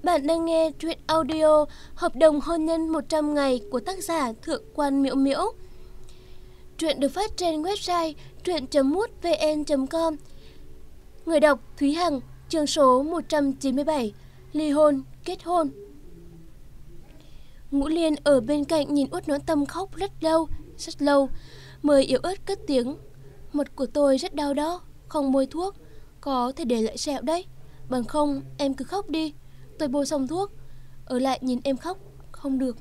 Bạn đang nghe truyện audio Hợp đồng hôn nhân 100 ngày của tác giả Thượng quan Miễu Miễu. Truyện được phát trên website truyện.mútvn.com. Người đọc Thúy Hằng, chương số 197, ly hôn, kết hôn. Ngũ Liên ở bên cạnh nhìn Uất Noãn Tâm khóc rất lâu, mới yếu ớt cất tiếng. Mặt của tôi rất đau đó, không bôi thuốc, có thể để lại sẹo đấy. Bằng không em cứ khóc đi, tôi bôi xong thuốc, ở lại nhìn em khóc không được.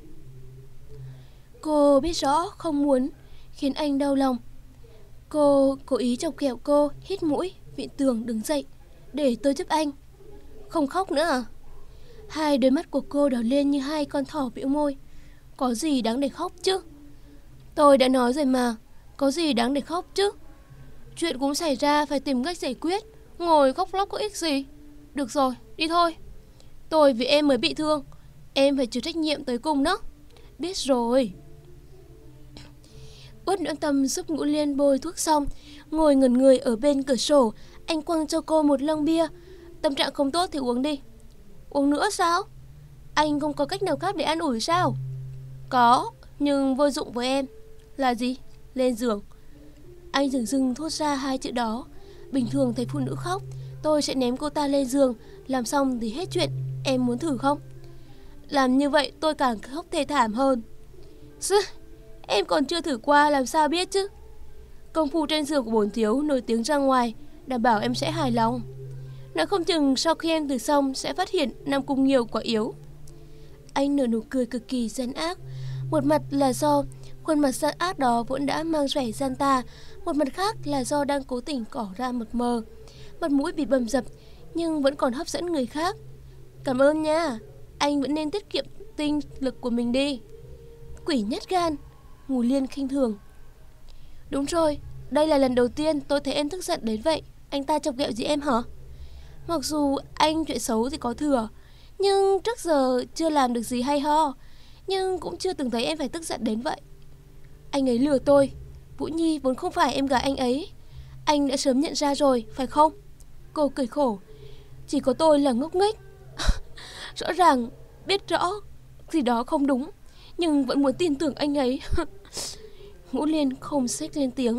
Cô biết rõ không muốn khiến anh đau lòng. Cô cố ý chọc ghẹo cô, hít mũi, viện tường đứng dậy, để tôi giúp anh. Không khóc nữa à? Hai đôi mắt của cô đỏ lên như hai con thỏ bĩu môi. Có gì đáng để khóc chứ? Tôi đã nói rồi mà, có gì đáng để khóc chứ? Chuyện cũng xảy ra phải tìm cách giải quyết, ngồi khóc lóc có ích gì. Được rồi, đi thôi. Tôi vì em mới bị thương, em phải chịu trách nhiệm tới cùng đó. Biết rồi. Uất Noãn Tâm giúp Ngũ Liên bôi thuốc xong, ngồi ngẩn người ở bên cửa sổ. Anh quăng cho cô một lon bia. Tâm trạng không tốt thì uống đi. Uống nữa sao? Anh không có cách nào khác để an ủi sao? Có, nhưng vô dụng với em. Là gì? Lên giường. Anh dửng dưng thốt ra hai chữ đó. Bình thường thấy phụ nữ khóc, tôi sẽ ném cô ta lên giường, làm xong thì hết chuyện. Em muốn thử không? Làm như vậy tôi càng khóc thê thảm hơn. Em còn chưa thử qua làm sao biết chứ. Công phu trên giường của bổn thiếu nổi tiếng ra ngoài, đảm bảo em sẽ hài lòng. Nói không chừng sau khi em thử xong sẽ phát hiện Nam Cung Nghiêu quá yếu. Anh nở nụ cười cực kỳ gian ác. Một mặt là do khuôn mặt gian ác đó vốn đã mang vẻ gian tà, một mặt khác là do đang cố tình tỏ ra mập mờ. Mặt mũi bị bầm dập nhưng vẫn còn hấp dẫn người khác. Cảm ơn nha, anh vẫn nên tiết kiệm tinh lực của mình đi. Quỷ nhát gan, Ngũ Liên khinh thường. Đúng rồi, đây là lần đầu tiên tôi thấy em tức giận đến vậy. Anh ta chọc ghẹo gì em hả? Mặc dù anh chuyện xấu thì có thừa, nhưng trước giờ chưa làm được gì hay ho, nhưng cũng chưa từng thấy em phải tức giận đến vậy. Anh ấy lừa tôi. Vũ Nhi vốn không phải em gái anh ấy. Anh đã sớm nhận ra rồi, phải không? Cô cười khổ. Chỉ có tôi là ngốc nghếch. Rõ ràng biết rõ gì đó không đúng, nhưng vẫn muốn tin tưởng anh ấy. Ngũ Liên không xích lên tiếng.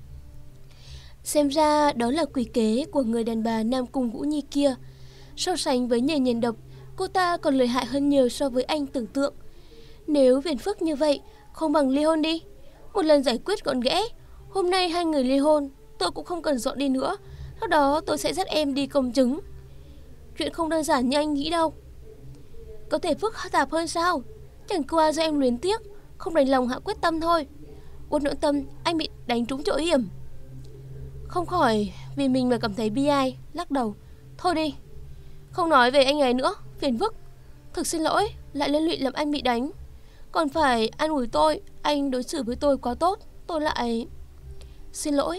Xem ra đó là quỷ kế của người đàn bà Nam Cung Vũ Nhi kia. So sánh với nghề nhền độc, cô ta còn lợi hại hơn nhiều so với anh tưởng tượng. Nếu phiền phức như vậy, không bằng ly hôn đi, một lần giải quyết gọn ghẽ. Hôm nay hai người ly hôn, tôi cũng không cần dọn đi nữa. Sau đó tôi sẽ dắt em đi công chứng. Chuyện không đơn giản như anh nghĩ đâu. Có thể phức tạp hơn sao? Chẳng qua do em luyến tiếc, không đành lòng hạ quyết tâm thôi. Uất Noãn Tâm, anh bị đánh trúng chỗ hiểm. Không khỏi vì mình mà cảm thấy bi ai, lắc đầu. Thôi đi, không nói về anh ấy nữa, phiền phức. Thực xin lỗi, lại liên lụy làm anh bị đánh. Còn phải an ủi tôi, anh đối xử với tôi quá tốt, tôi lại... Xin lỗi.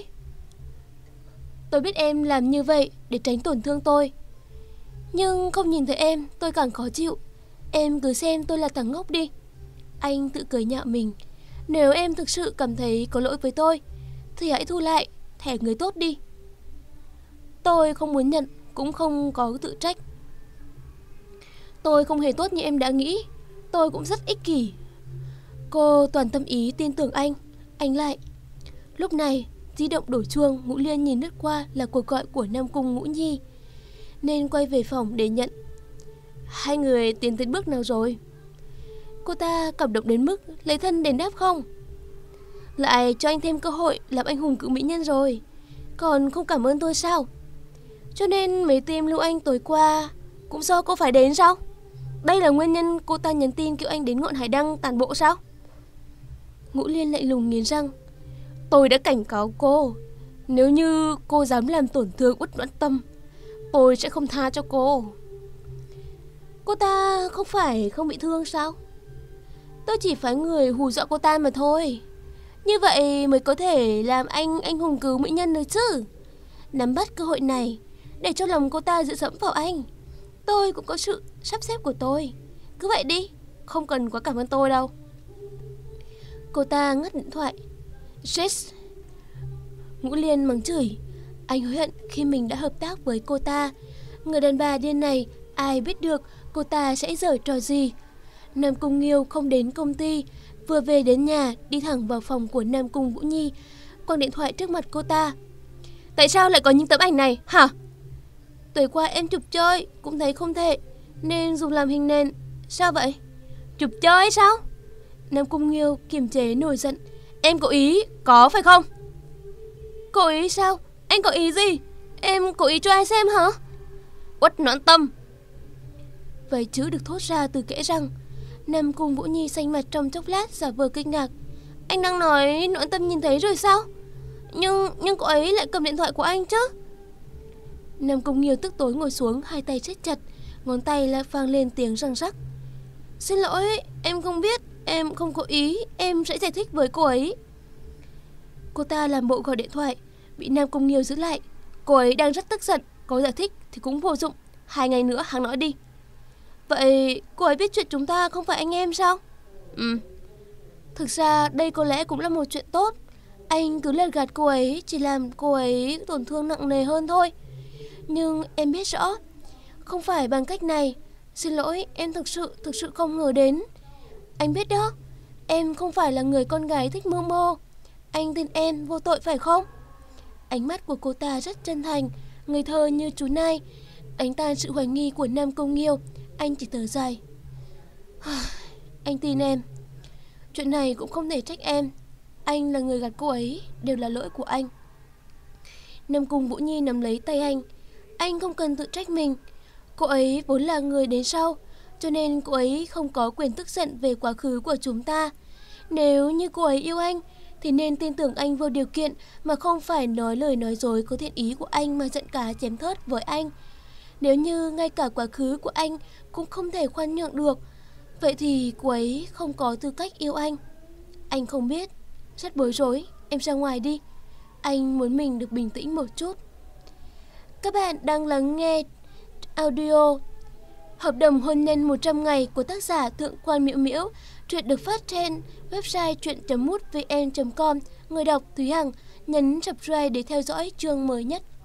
Tôi biết em làm như vậy để tránh tổn thương tôi, nhưng không nhìn thấy em tôi càng khó chịu. Em cứ xem tôi là thằng ngốc đi. Anh tự cười nhạo mình. Nếu em thực sự cảm thấy có lỗi với tôi thì hãy thu lại thẻ người tốt đi. Tôi không muốn nhận, cũng không có tự trách. Tôi không hề tốt như em đã nghĩ. Tôi cũng rất ích kỷ. Cô toàn tâm ý tin tưởng anh lại. Lúc này di động đổ chuông. Ngũ Liên nhìn lướt qua là cuộc gọi của Nam Cung Ngũ Nhi, nên quay về phòng để nhận. Hai người tiến tới bước nào rồi? Cô ta cảm động đến mức lấy thân đền đáp không? Lại cho anh thêm cơ hội làm anh hùng cự mỹ nhân rồi, còn không cảm ơn tôi sao? Cho nên mấy tim lưu anh tối qua cũng do cô phải đến sao? Đây là nguyên nhân cô ta nhắn tin kêu anh đến ngọn hải đăng tàn bộ sao? Ngũ Liên lạnh lùng nghiến răng. Tôi đã cảnh cáo cô, nếu như cô dám làm tổn thương Uất Noãn Tâm, tôi sẽ không tha cho cô. Cô ta không phải không bị thương sao? Tôi chỉ phái người hù dọa cô ta mà thôi. Như vậy mới có thể làm anh hùng cứu mỹ nhân được chứ. Nắm bắt cơ hội này để cho lòng cô ta dựa dẫm vào anh. Tôi cũng có sự sắp xếp của tôi. Cứ vậy đi, không cần quá cảm ơn tôi đâu. Cô ta ngắt điện thoại. Yes. Ngũ Liên mắng chửi. Anh hối hận khi mình đã hợp tác với cô ta. Người đàn bà điên này Ai biết được cô ta sẽ giở trò gì. Nam Cung Nghiêu không đến công ty, vừa về đến nhà đi thẳng vào phòng của Nam Cung Vũ Nhi, quăng điện thoại trước mặt cô ta. Tại sao lại có những tấm ảnh này hả? Tối qua em chụp chơi cũng thấy không thể nên dùng làm hình nền. Sao vậy? Chụp chơi sao? Nam Cung Nghiêu kiềm chế nổi giận. Em có ý, có phải không? Cố ý sao? Anh có ý gì? Em cố ý cho ai xem hả? Uất Noãn Tâm. Vậy chữ được thốt ra từ kẽ răng. Nam Cung Vũ Nhi xanh mặt trong chốc lát, giả vờ kinh ngạc. Anh đang nói Noãn Tâm nhìn thấy rồi sao? Nhưng cô ấy lại cầm điện thoại của anh chứ? Nam Cung Nghiêu tức tối ngồi xuống, hai tay siết chặt, ngón tay lại vang lên tiếng răng rắc. Xin lỗi, em không biết, em không có ý, em sẽ giải thích với cô ấy. Cô ta làm bộ gọi điện thoại, bị Nam Cung Nghiêu giữ lại. Cô ấy đang rất tức giận, có giải thích thì cũng vô dụng. 2 ngày nữa hắn nói đi. Vậy cô ấy biết chuyện chúng ta không phải anh em sao? Thực ra đây có lẽ cũng là một chuyện tốt. Anh cứ lật gạt cô ấy chỉ làm cô ấy tổn thương nặng nề hơn thôi. Nhưng em biết rõ, không phải bằng cách này. Xin lỗi, em thực sự không ngờ đến. Anh biết đó, em không phải là người con gái thích mưu mô. Anh tin em vô tội phải không? Ánh mắt của cô ta rất chân thành, ngây thơ như chú nai, đánh tan sự hoài nghi của Nam Cung Nghiêu. Anh chỉ thở dài. Anh tin em. Chuyện này cũng không thể trách em. Anh là người gạt cô ấy, đều là lỗi của anh. Nam Cung Vũ Nhi nắm lấy tay anh. Anh không cần tự trách mình. Cô ấy vốn là người đến sau, cho nên cô ấy không có quyền tức giận về quá khứ của chúng ta. Nếu như cô ấy yêu anh thì nên tin tưởng anh vô điều kiện, mà không phải nói lời nói dối có thiện ý của anh mà giận cá chém thớt với anh. Nếu như ngay cả quá khứ của anh cũng không thể khoan nhượng được, vậy thì cô ấy không có tư cách yêu anh. Anh không biết, rất bối rối. Em ra ngoài đi. Anh muốn mình được bình tĩnh một chút. Các bạn đang lắng nghe audio Hợp đồng hôn nhân 100 ngày của tác giả Thượng quan Miễu Miễu. Truyện được phát trên website truyện.mútvn.com. Người đọc Thúy Hằng. Nhấn subscribe để theo dõi chương mới nhất.